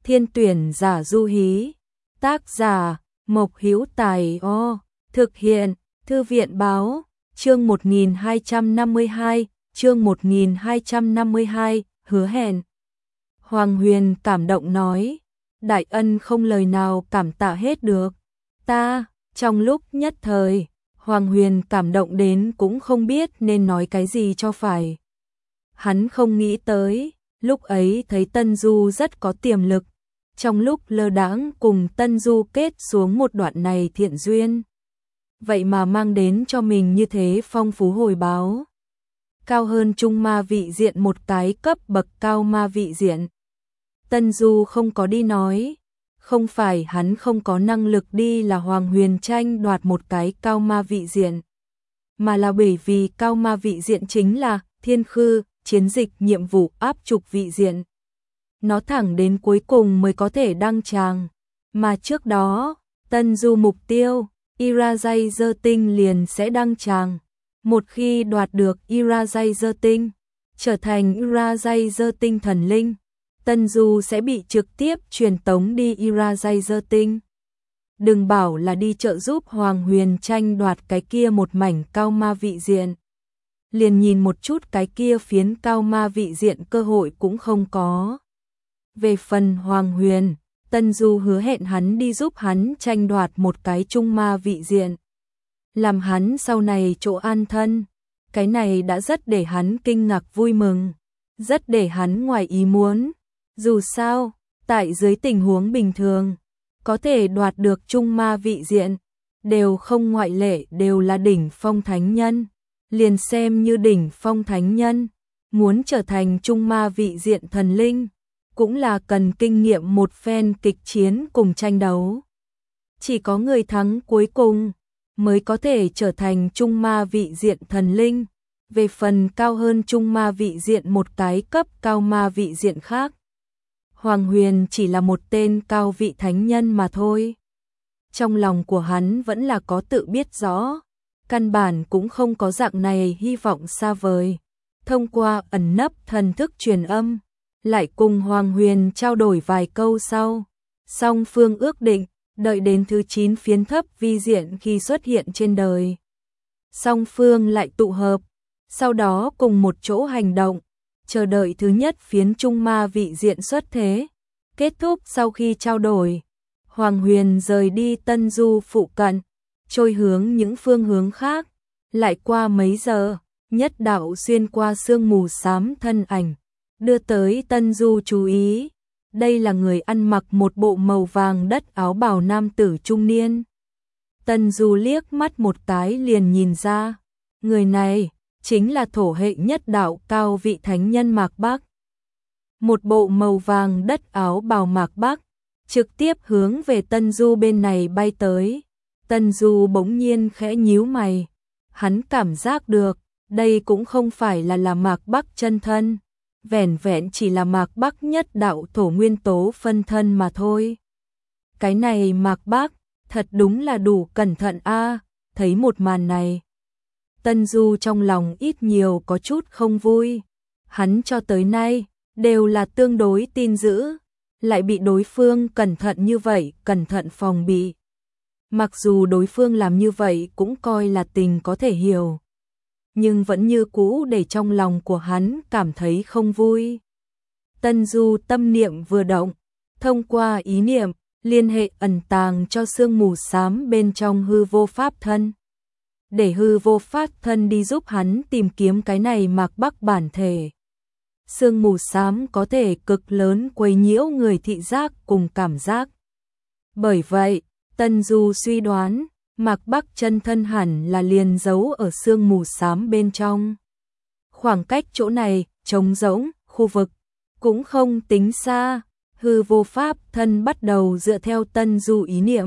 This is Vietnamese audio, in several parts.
Thiên tuyển giả du hí. Tác giả Mộc Hữu Tài. Thực hiện Thư viện báo. Chương 1252, chương 1252, hứa hẹn. Hoàng Huyền cảm động nói, đại ân không lời nào cảm tạ hết được. Trong lúc nhất thời, Hoàng Huyền cảm động đến cũng không biết nên nói cái gì cho phải. Hắn không nghĩ tới, lúc ấy thấy Tân Du rất có tiềm lực, trong lúc lơ đãng cùng Tân Du kết xuống một đoạn này thiện duyên. Vậy mà mang đến cho mình như thế phong phú hồi báo. Cao hơn trung ma vị diện một cái cấp bậc cao ma vị diện. Tân Du không có đi nói, không phải hắn không có năng lực đi là Hoàng Huyền tranh đoạt một cái cao ma vị diện, mà là bởi vì cao ma vị diện chính là thiên khư, chiến dịch nhiệm vụ áp trục vị diện. Nó thẳng đến cuối cùng mới có thể đăng tràng, mà trước đó, Tân Du mục tiêu, Irajay tinh liền sẽ đăng tràng. Một khi đoạt được Irajay tinh, trở thành Irajay tinh thần linh, Tân Du sẽ bị trực tiếp truyền tống đi Irajay tinh. Đừng bảo là đi trợ giúp Hoàng Huyền tranh đoạt cái kia một mảnh cao ma vị diện. Liền nhìn một chút cái kia phiến cao ma vị diện cơ hội cũng không có. Về phần Hoàng Huyền, Tân Du hứa hẹn hắn đi giúp hắn tranh đoạt một cái trung ma vị diện, làm hắn sau này chỗ an thân. Cái này đã rất để hắn kinh ngạc vui mừng, rất để hắn ngoài ý muốn. Dù sao, tại dưới tình huống bình thường, có thể đoạt được trung ma vị diện, đều không ngoại lệ đều là đỉnh phong thánh nhân. Liền xem như đỉnh phong thánh nhân, muốn trở thành trung ma vị diện thần linh, cũng là cần kinh nghiệm một phen kịch chiến cùng tranh đấu. Chỉ có người thắng cuối cùng mới có thể trở thành trung ma vị diện thần linh. Về phần cao hơn trung ma vị diện một cái cấp cao ma vị diện khác, Hoàng Huyền chỉ là một tên cao vị thánh nhân mà thôi. Trong lòng của hắn vẫn là có tự biết rõ, căn bản cũng không có dạng này hy vọng xa vời. Thông qua ẩn nấp thần thức truyền âm, lại cùng Hoàng Huyền trao đổi vài câu sau, song phương ước định, đợi đến thứ 9 phiến thấp vi diện khi xuất hiện trên đời, song phương lại tụ hợp, sau đó cùng một chỗ hành động, chờ đợi thứ nhất phiến trung ma vị diện xuất thế. Kết thúc sau khi trao đổi, Hoàng Huyền rời đi Tân Du phụ cận, trôi hướng những phương hướng khác. Lại qua mấy giờ, nhất đạo xuyên qua sương mù xám thân ảnh, đưa tới Tân Du chú ý. Đây là người ăn mặc một bộ màu vàng đất áo bào nam tử trung niên. Tân Du liếc mắt một cái liền nhìn ra, người này chính là thổ hệ nhất đạo cao vị thánh nhân Mạc Bắc. Một bộ màu vàng đất áo bào Mạc Bắc, trực tiếp hướng về Tân Du bên này bay tới. Tân Du bỗng nhiên khẽ nhíu mày, hắn cảm giác được, đây cũng không phải là Mạc Bắc chân thân, vẻn vẹn chỉ là Mạc Bắc nhất đạo thổ nguyên tố phân thân mà thôi. Cái này Mạc Bắc, thật đúng là đủ cẩn thận a. Thấy một màn này, Tân Du trong lòng ít nhiều có chút không vui. Hắn cho tới nay đều là tương đối tin giữ, lại bị đối phương cẩn thận như vậy, cẩn thận phòng bị. Mặc dù đối phương làm như vậy cũng coi là tình có thể hiểu, nhưng vẫn như cũ để trong lòng của hắn cảm thấy không vui. Tân Du tâm niệm vừa động, thông qua ý niệm liên hệ ẩn tàng cho sương mù xám bên trong hư vô pháp thân, để hư vô pháp thân đi giúp hắn tìm kiếm cái này Mạc Bắc bản thể. Sương mù xám có thể cực lớn quấy nhiễu người thị giác cùng cảm giác. Bởi vậy, Tân Du suy đoán, Mạc Bắc chân thân hẳn là liền giấu ở sương mù xám bên trong. Khoảng cách chỗ này, trống rỗng, khu vực, cũng không tính xa. Hư vô pháp thân bắt đầu dựa theo Tân Du ý niệm,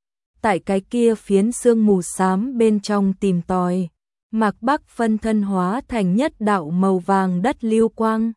tại cái kia phiến sương mù xám bên trong tìm tòi. Mạc Bắc phân thân hóa thành nhất đạo màu vàng đất lưu quang,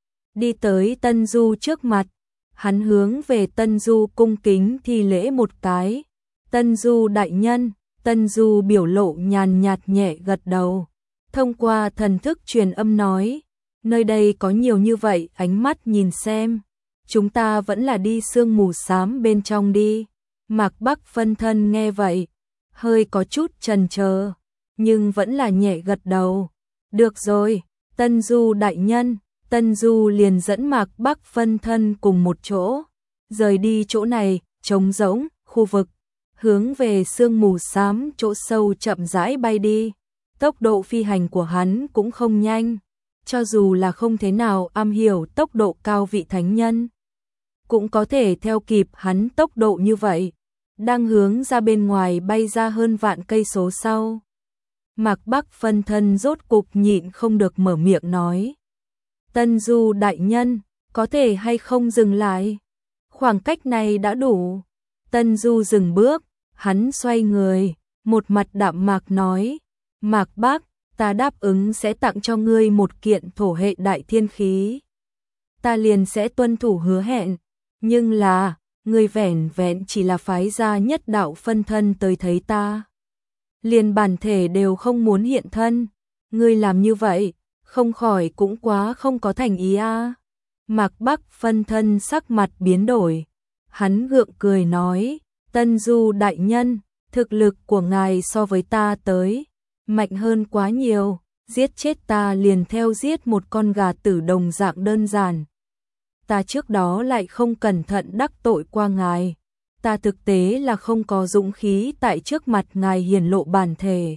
đi tới Tân Du trước mặt. Hắn hướng về Tân Du cung kính thi lễ một cái. Tân Du đại nhân. Tân Du biểu lộ nhàn nhạt nhẹ gật đầu, thông qua thần thức truyền âm nói, nơi đây có nhiều như vậy ánh mắt nhìn xem, chúng ta vẫn là đi sương mù xám bên trong đi. Mạc Bắc phân thân nghe vậy, hơi có chút chần chờ, nhưng vẫn là nhẹ gật đầu. Được rồi, Tân Du đại nhân. Tân Du liền dẫn Mạc Bắc phân thân cùng một chỗ, rời đi chỗ này, trống rỗng, khu vực, hướng về sương mù xám chỗ sâu chậm rãi bay đi. Tốc độ phi hành của hắn cũng không nhanh, cho dù là không thế nào am hiểu tốc độ cao vị thánh nhân, cũng có thể theo kịp hắn tốc độ như vậy. Đang hướng ra bên ngoài bay ra hơn vạn cây số sau, Mạc Bắc phân thân rốt cục nhịn không được mở miệng nói. Tân Du đại nhân, có thể hay không dừng lại? Khoảng cách này đã đủ. Tân Du dừng bước, hắn xoay người, một mặt đạm mạc nói. Mạc Bắc, ta đáp ứng sẽ tặng cho ngươi một kiện thổ hệ đại thiên khí. Ta liền sẽ tuân thủ hứa hẹn, nhưng là, ngươi vẻn vẹn chỉ là phái ra nhất đạo phân thân tới thấy ta. Liền bản thể đều không muốn hiện thân, ngươi làm như vậy, không khỏi cũng quá không có thành ý a. Mạc Bắc phân thân sắc mặt biến đổi, hắn gượng cười nói, Tân Du đại nhân, thực lực của ngài so với ta tới, mạnh hơn quá nhiều, giết chết ta liền theo giết một con gà tử đồng dạng đơn giản. Ta trước đó lại không cẩn thận đắc tội qua ngài, ta thực tế là không có dũng khí tại trước mặt ngài hiển lộ bản thể.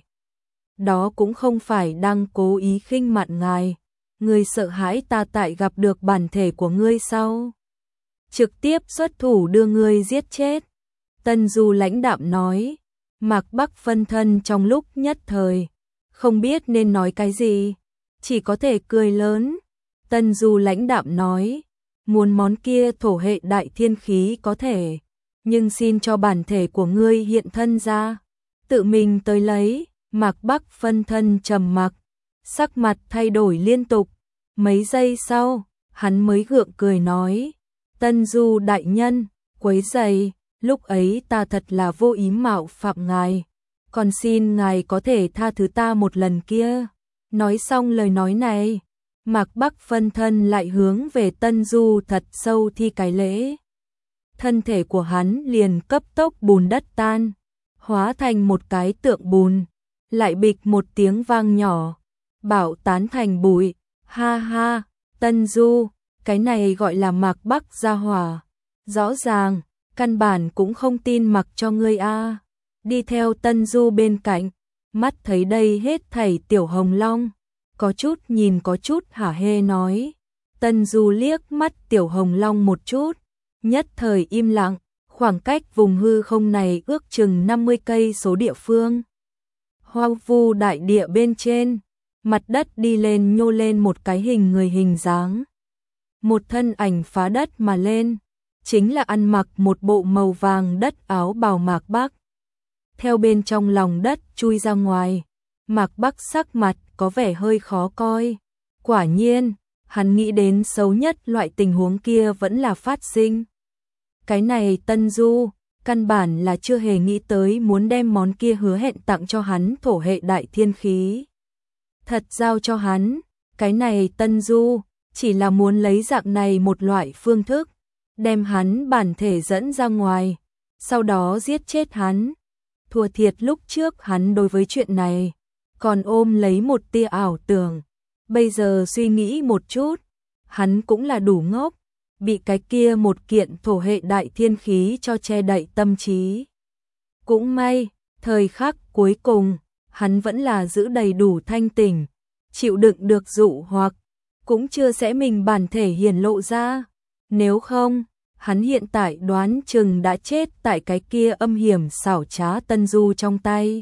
Đó cũng không phải đang cố ý khinh mạn ngài, ngươi sợ hãi ta tại gặp được bản thể của ngươi sau trực tiếp xuất thủ đưa ngươi giết chết. Tân Du lãnh đạm nói. Mạc Bắc phân thân trong lúc nhất thời không biết nên nói cái gì, chỉ có thể cười lớn. Tân Du lãnh đạm nói, muốn món kia thổ hệ đại thiên khí có thể, nhưng xin cho bản thể của ngươi hiện thân ra, tự mình tới lấy. Mạc Bắc phân thân trầm mặc, sắc mặt thay đổi liên tục. Mấy giây sau, hắn mới gượng cười nói, Tân Du đại nhân, quấy rầy, lúc ấy ta thật là vô ý mạo phạm ngài, còn xin ngài có thể tha thứ ta một lần kia. Nói xong lời nói này, Mạc Bắc phân thân lại hướng về Tân Du thật sâu thi cái lễ. Thân thể của hắn liền cấp tốc bùn đất tan, hóa thành một cái tượng bùn, lại bịch một tiếng vang nhỏ, bảo tán thành bụi. Ha ha, Tân Du, cái này gọi là Mạc Bắc gia hỏa, rõ ràng, căn bản cũng không tin mặc cho ngươi a. Đi theo Tân Du bên cạnh, mắt thấy đây hết thảy Tiểu Hồng Long, có chút nhìn có chút hả hê nói. Tân Du liếc mắt Tiểu Hồng Long một chút, nhất thời im lặng, khoảng cách vùng hư không này ước chừng 50 cây số địa phương. Hoang vu đại địa bên trên, mặt đất đi lên nhô lên một cái hình người hình dáng. Một thân ảnh phá đất mà lên, chính là ăn mặc một bộ màu vàng đất áo bào Mạc Bắc. Theo bên trong lòng đất chui ra ngoài, Mạc Bắc sắc mặt có vẻ hơi khó coi. Quả nhiên, hắn nghĩ đến xấu nhất loại tình huống kia vẫn là phát sinh. Cái này Tân Du, căn bản là chưa hề nghĩ tới muốn đem món kia hứa hẹn tặng cho hắn thổ hệ đại thiên khí. Thật giao cho hắn, cái này Tân Du, chỉ là muốn lấy dạng này một loại phương thức, đem hắn bản thể dẫn ra ngoài, sau đó giết chết hắn. Thua thiệt lúc trước hắn đối với chuyện này, còn ôm lấy một tia ảo tưởng. Bây giờ suy nghĩ một chút, hắn cũng là đủ ngốc, bị cái kia một kiện thổ hệ đại thiên khí cho che đậy tâm trí. Cũng may, thời khắc cuối cùng, hắn vẫn là giữ đầy đủ thanh tỉnh, chịu đựng được dụ hoặc, cũng chưa sẽ mình bản thể hiển lộ ra. Nếu không, hắn hiện tại đoán chừng đã chết tại cái kia âm hiểm xảo trá Tân Du trong tay.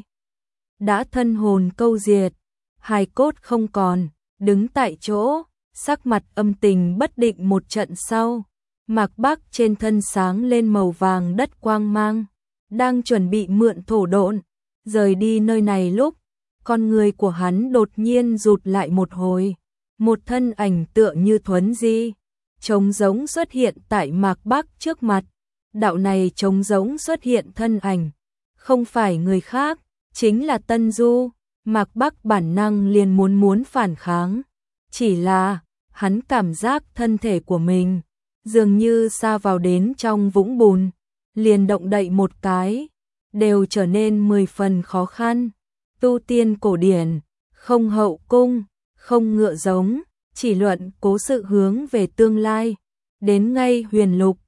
Đã thân hồn câu diệt, hài cốt không còn, đứng tại chỗ, sắc mặt âm tình bất định một trận sau. Mạc Bắc trên thân sáng lên màu vàng đất quang mang, đang chuẩn bị mượn thổ độn, rời đi nơi này lúc, con người của hắn đột nhiên rụt lại một hồi. Một thân ảnh tựa như thuấn di, trống rỗng xuất hiện tại Mạc Bắc trước mặt. Đạo này trống rỗng xuất hiện thân ảnh, không phải người khác, chính là Tân Du. Mạc Bắc bản năng liền muốn phản kháng, chỉ là hắn cảm giác thân thể của mình dường như sa vào đến trong vũng bùn, liền động đậy một cái, đều trở nên 10 phần khó khăn. Tu tiên cổ điển, không hậu cung, không ngựa giống, chỉ luận cố sự hướng về tương lai, đến ngay huyền lục,